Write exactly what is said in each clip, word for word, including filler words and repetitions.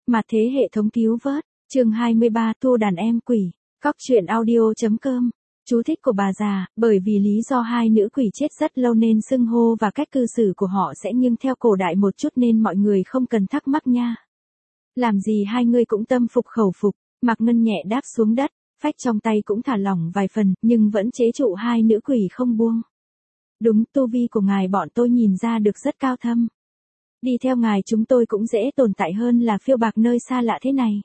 Mà thế hệ thống cứu vớt, chương hai mươi ba tour đàn em quỷ, cóc truyện audio.com. Chú thích của bà già, bởi vì lý do hai nữ quỷ chết rất lâu nên xưng hô và cách cư xử của họ sẽ nghiêng theo cổ đại một chút nên mọi người không cần thắc mắc nha. Làm gì hai người cũng tâm phục khẩu phục, Mạc Ngân nhẹ đáp xuống đất, phách trong tay cũng thả lỏng vài phần, nhưng vẫn chế trụ hai nữ quỷ không buông. Đúng, tu vi của ngài bọn tôi nhìn ra được rất cao thâm. Đi theo ngài chúng tôi cũng dễ tồn tại hơn là phiêu bạc nơi xa lạ thế này.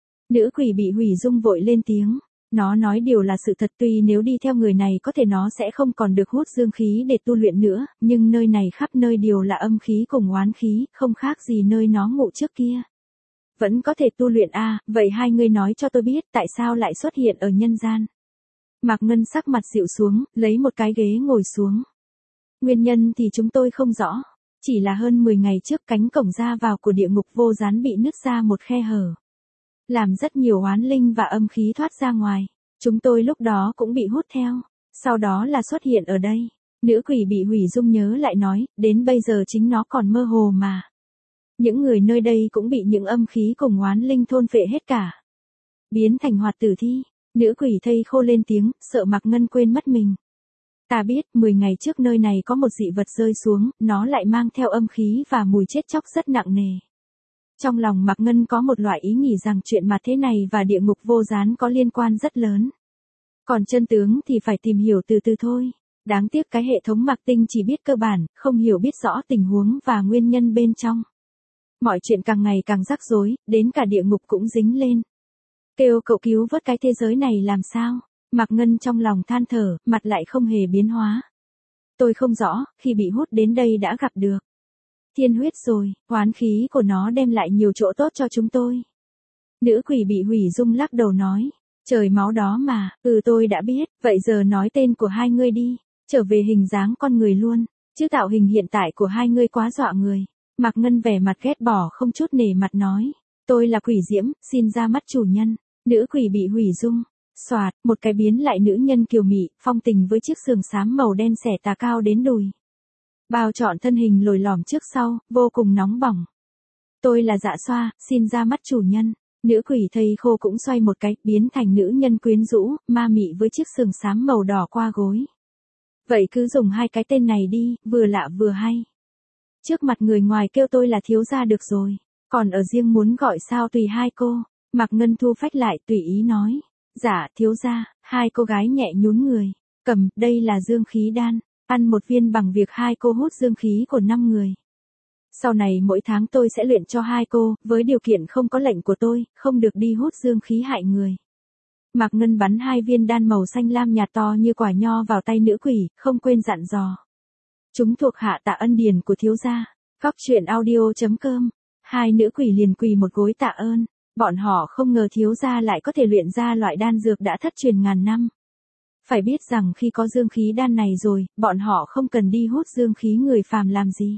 Nữ quỷ bị hủy dung vội lên tiếng. Nó nói điều là sự thật, tuy nếu đi theo người này có thể nó sẽ không còn được hút dương khí để tu luyện nữa, nhưng nơi này khắp nơi đều là âm khí cùng oán khí, không khác gì nơi nó ngủ trước kia. Vẫn có thể tu luyện à, vậy hai người nói cho tôi biết tại sao lại xuất hiện ở nhân gian. Mạc Ngân sắc mặt dịu xuống, lấy một cái ghế ngồi xuống. Nguyên nhân thì chúng tôi không rõ, chỉ là hơn mười ngày trước cánh cổng ra vào của địa ngục vô gián bị nứt ra một khe hở. Làm rất nhiều oán linh và âm khí thoát ra ngoài. Chúng tôi lúc đó cũng bị hút theo. Sau đó là xuất hiện ở đây. Nữ quỷ bị hủy dung nhớ lại nói, đến bây giờ chính nó còn mơ hồ mà. Những người nơi đây cũng bị những âm khí cùng oán linh thôn phệ hết cả. Biến thành hoạt tử thi. Nữ quỷ thây khô lên tiếng, sợ Mạc Ngân quên mất mình. Ta biết, mười ngày trước nơi này có một dị vật rơi xuống, nó lại mang theo âm khí và mùi chết chóc rất nặng nề. Trong lòng Mạc Ngân có một loại ý nghĩ rằng chuyện mà thế này và địa ngục vô gián có liên quan rất lớn. Còn chân tướng thì phải tìm hiểu từ từ thôi. Đáng tiếc cái hệ thống Mạc Tinh chỉ biết cơ bản, không hiểu biết rõ tình huống và nguyên nhân bên trong. Mọi chuyện càng ngày càng rắc rối, đến cả địa ngục cũng dính lên. Kêu cậu cứu vớt cái thế giới này làm sao? Mạc Ngân trong lòng than thở, mặt lại không hề biến hóa. Tôi không rõ, khi bị hút đến đây đã gặp được thiên huyết rồi, oán khí của nó đem lại nhiều chỗ tốt cho chúng tôi. Nữ quỷ bị hủy dung lắc đầu nói, trời máu đó mà, ừ tôi đã biết, vậy giờ nói tên của hai ngươi đi, trở về hình dáng con người luôn, chứ tạo hình hiện tại của hai ngươi quá dọa người. Mạc Ngân vẻ mặt ghét bỏ không chút nể mặt nói, tôi là quỷ diễm, xin ra mắt chủ nhân. Nữ quỷ bị hủy dung, xoạt, một cái biến lại nữ nhân kiều mị, phong tình với chiếc sườn xám màu đen xẻ tà cao đến đùi. Bao trọn thân hình lồi lỏm trước sau, vô cùng nóng bỏng. Tôi là Dạ Xoa, xin ra mắt chủ nhân. Nữ quỷ thây khô cũng xoay một cái, biến thành nữ nhân quyến rũ, ma mị với chiếc sườn xám màu đỏ qua gối. Vậy cứ dùng hai cái tên này đi, vừa lạ vừa hay. Trước mặt người ngoài kêu tôi là thiếu gia được rồi, còn ở riêng muốn gọi sao tùy hai cô. Mạc Ngân thu phách lại tùy ý nói. Dạ, thiếu gia. Hai cô gái nhẹ nhún người. Cầm, đây là dương khí đan. Ăn một viên bằng việc hai cô hút dương khí của năm người. Sau này mỗi tháng tôi sẽ luyện cho hai cô, với điều kiện không có lệnh của tôi, không được đi hút dương khí hại người. Mạc Ngân bắn hai viên đan màu xanh lam nhạt to như quả nho vào tay nữ quỷ, không quên dặn dò. Chúng thuộc hạ tạ ân điển của thiếu gia. Cóc truyện audio.com. Hai nữ quỷ liền quỳ một gối tạ ơn. Bọn họ không ngờ thiếu gia lại có thể luyện ra loại đan dược đã thất truyền ngàn năm. Phải biết rằng khi có dương khí đan này rồi, bọn họ không cần đi hút dương khí người phàm làm gì.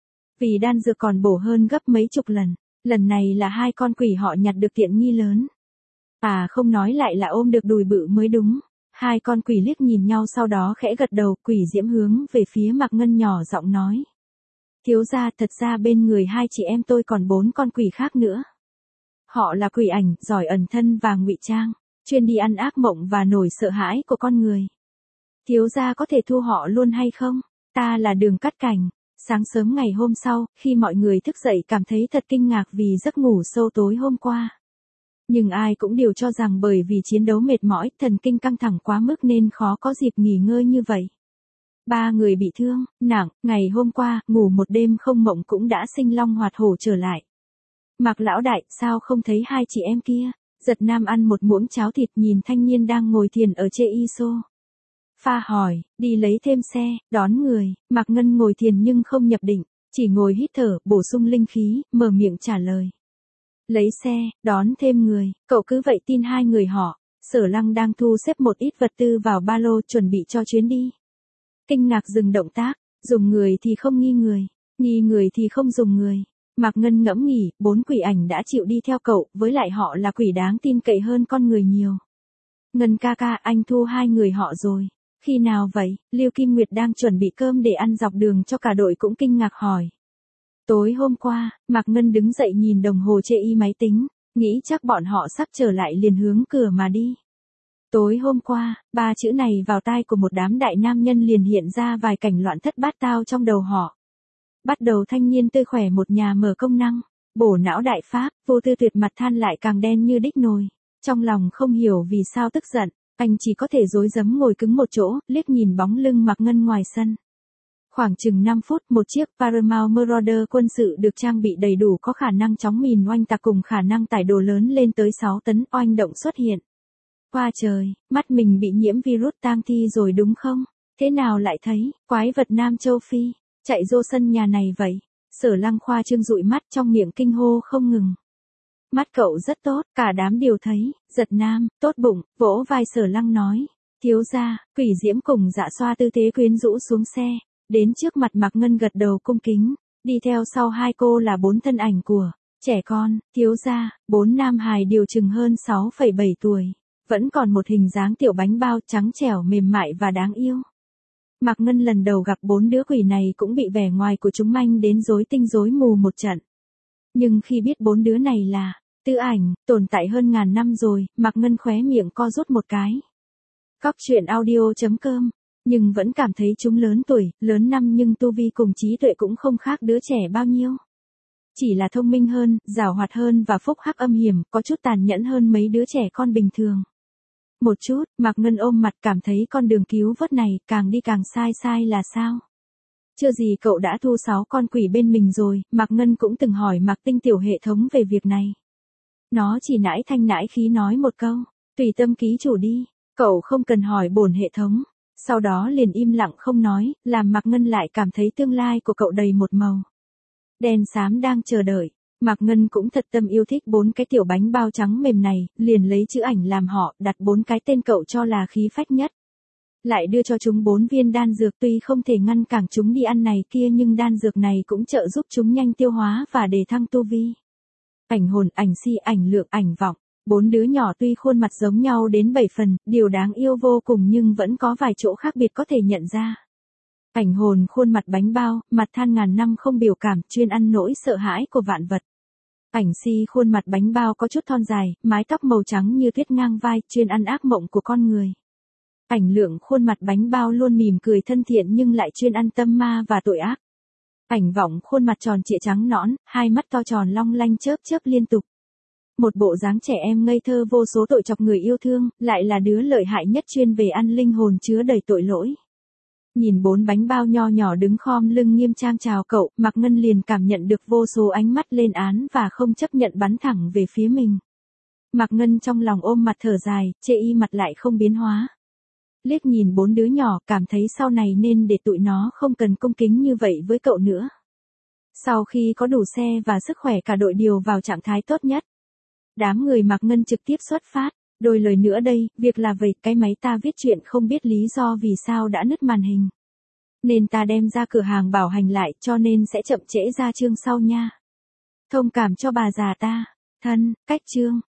Vì đan dược còn bổ hơn gấp mấy chục lần, lần này là hai con quỷ họ nhặt được tiện nghi lớn. À không nói lại là ôm được đùi bự mới đúng. Hai con quỷ liếc nhìn nhau sau đó khẽ gật đầu, quỷ diễm hướng về phía Mạc Ngân nhỏ giọng nói. Thiếu gia, thật ra bên người hai chị em tôi còn bốn con quỷ khác nữa. Họ là quỷ ảnh, giỏi ẩn thân và ngụy trang, chuyên đi ăn ác mộng và nổi sợ hãi của con người. Thiếu gia có thể thu họ luôn hay không? Ta là Đường Cắt Cảnh. Sáng sớm ngày hôm sau, khi mọi người thức dậy cảm thấy thật kinh ngạc vì giấc ngủ sâu tối hôm qua. Nhưng ai cũng đều cho rằng bởi vì chiến đấu mệt mỏi, thần kinh căng thẳng quá mức nên khó có dịp nghỉ ngơi như vậy. Ba người bị thương, nặng, ngày hôm qua, ngủ một đêm không mộng cũng đã sinh long hoạt hổ trở lại. Mạc lão đại, sao không thấy hai chị em kia? Giật Nam ăn một muỗng cháo thịt nhìn thanh niên đang ngồi thiền ở chê y xô. Pha hỏi, đi lấy thêm xe, đón người. Mạc Ngân ngồi thiền nhưng không nhập định, chỉ ngồi hít thở, bổ sung linh khí, mở miệng trả lời. Lấy xe, đón thêm người, cậu cứ vậy tin hai người họ. Sở Lăng đang thu xếp một ít vật tư vào ba lô chuẩn bị cho chuyến đi. Kinh ngạc dừng động tác, dùng người thì không nghi người, nghi người thì không dùng người. Mạc Ngân ngẫm nghĩ, bốn quỷ ảnh đã chịu đi theo cậu, với lại họ là quỷ đáng tin cậy hơn con người nhiều. Ngân ca ca, anh thu hai người họ rồi. Khi nào vậy? Lưu Kim Nguyệt đang chuẩn bị cơm để ăn dọc đường cho cả đội cũng kinh ngạc hỏi. Tối hôm qua, Mạc Ngân đứng dậy nhìn đồng hồ chê y máy tính, nghĩ chắc bọn họ sắp trở lại liền hướng cửa mà đi. Tối hôm qua, ba chữ này vào tai của một đám đại nam nhân liền hiện ra vài cảnh loạn thất bát tao trong đầu họ. Bắt đầu thanh niên tươi khỏe một nhà mở công năng, bổ não đại pháp, Vô Tư Tuyệt mặt than lại càng đen như đích nồi. Trong lòng không hiểu vì sao tức giận, anh chỉ có thể rối rắm ngồi cứng một chỗ, liếc nhìn bóng lưng Mạc Ngân ngoài sân. Khoảng chừng năm phút, một chiếc Paramount Marauder quân sự được trang bị đầy đủ có khả năng chóng mìn oanh tạc cùng khả năng tải đồ lớn lên tới sáu tấn oanh động xuất hiện. Qua trời, mắt mình bị nhiễm virus tang thi rồi đúng không? Thế nào lại thấy, quái vật Nam Châu Phi, chạy vô sân nhà này vậy? Sở Lăng khoa trương dụi mắt trong miệng kinh hô không ngừng. Mắt cậu rất tốt, cả đám đều thấy, giật nam, tốt bụng, vỗ vai Sở Lăng nói. Thiếu gia, Quỷ Diễm cùng Dạ Xoa tư thế quyến rũ xuống xe, đến trước mặt Mạc Ngân gật đầu cung kính, đi theo sau hai cô là bốn thân ảnh của trẻ con, thiếu gia, bốn nam hài đều chừng hơn sáu phẩy bảy tuổi, vẫn còn một hình dáng tiểu bánh bao trắng trẻo mềm mại và đáng yêu. Mạc Ngân lần đầu gặp bốn đứa quỷ này cũng bị vẻ ngoài của chúng manh đến rối tinh rối mù một trận. Nhưng khi biết bốn đứa này là Tư Ảnh, tồn tại hơn ngàn năm rồi, Mạc Ngân khóe miệng co rút một cái. Cóc truyện audio chấm com, nhưng vẫn cảm thấy chúng lớn tuổi, lớn năm nhưng tu vi cùng trí tuệ cũng không khác đứa trẻ bao nhiêu. Chỉ là thông minh hơn, giàu hoạt hơn và phúc hắc âm hiểm, có chút tàn nhẫn hơn mấy đứa trẻ con bình thường. Một chút, Mạc Ngân ôm mặt cảm thấy con đường cứu vớt này càng đi càng sai sai là sao? Chưa gì cậu đã thu sáu con quỷ bên mình rồi, Mạc Ngân cũng từng hỏi Mạc Tinh tiểu hệ thống về việc này. Nó chỉ nãi thanh nãi khí nói một câu, tùy tâm ký chủ đi, cậu không cần hỏi bổn hệ thống. Sau đó liền im lặng không nói, làm Mạc Ngân lại cảm thấy tương lai của cậu đầy một màu đen xám đang chờ đợi. Mạc Ngân cũng thật tâm yêu thích bốn cái tiểu bánh bao trắng mềm này, liền lấy chữ ảnh làm họ, đặt bốn cái tên cậu cho là khí phách nhất. Lại đưa cho chúng bốn viên đan dược, tuy không thể ngăn cản chúng đi ăn này kia nhưng đan dược này cũng trợ giúp chúng nhanh tiêu hóa và đề thăng tu vi. Ảnh hồn, ảnh si, ảnh lượng, ảnh vọng. Bốn đứa nhỏ tuy khuôn mặt giống nhau đến bảy phần, điều đáng yêu vô cùng nhưng vẫn có vài chỗ khác biệt có thể nhận ra. Ảnh hồn khuôn mặt bánh bao, mặt than ngàn năm không biểu cảm, chuyên ăn nỗi sợ hãi của vạn vật. Ảnh si khuôn mặt bánh bao có chút thon dài, mái tóc màu trắng như tuyết ngang vai, chuyên ăn ác mộng của con người. Ảnh lượng khuôn mặt bánh bao luôn mỉm cười thân thiện nhưng lại chuyên ăn tâm ma và tội ác. Ảnh vọng khuôn mặt tròn trịa trắng nõn, hai mắt to tròn long lanh chớp chớp liên tục. Một bộ dáng trẻ em ngây thơ vô số tội chọc người yêu thương, lại là đứa lợi hại nhất chuyên về ăn linh hồn chứa đầy tội lỗi. Nhìn bốn bánh bao nho nhỏ đứng khom lưng nghiêm trang chào cậu, Mạc Ngân liền cảm nhận được vô số ánh mắt lên án và không chấp nhận bắn thẳng về phía mình. Mạc Ngân trong lòng ôm mặt thở dài, chê y mặt lại không biến hóa. Liếc nhìn bốn đứa nhỏ, cảm thấy sau này nên để tụi nó không cần cung kính như vậy với cậu nữa. Sau khi có đủ xe và sức khỏe cả đội điều vào trạng thái tốt nhất, đám người Mạc Ngân trực tiếp xuất phát. Đôi lời nữa đây, việc là vậy, cái máy ta viết chuyện không biết lý do vì sao đã nứt màn hình. Nên ta đem ra cửa hàng bảo hành lại cho nên sẽ chậm trễ ra chương sau nha. Thông cảm cho bà già ta. Thân, cách chương.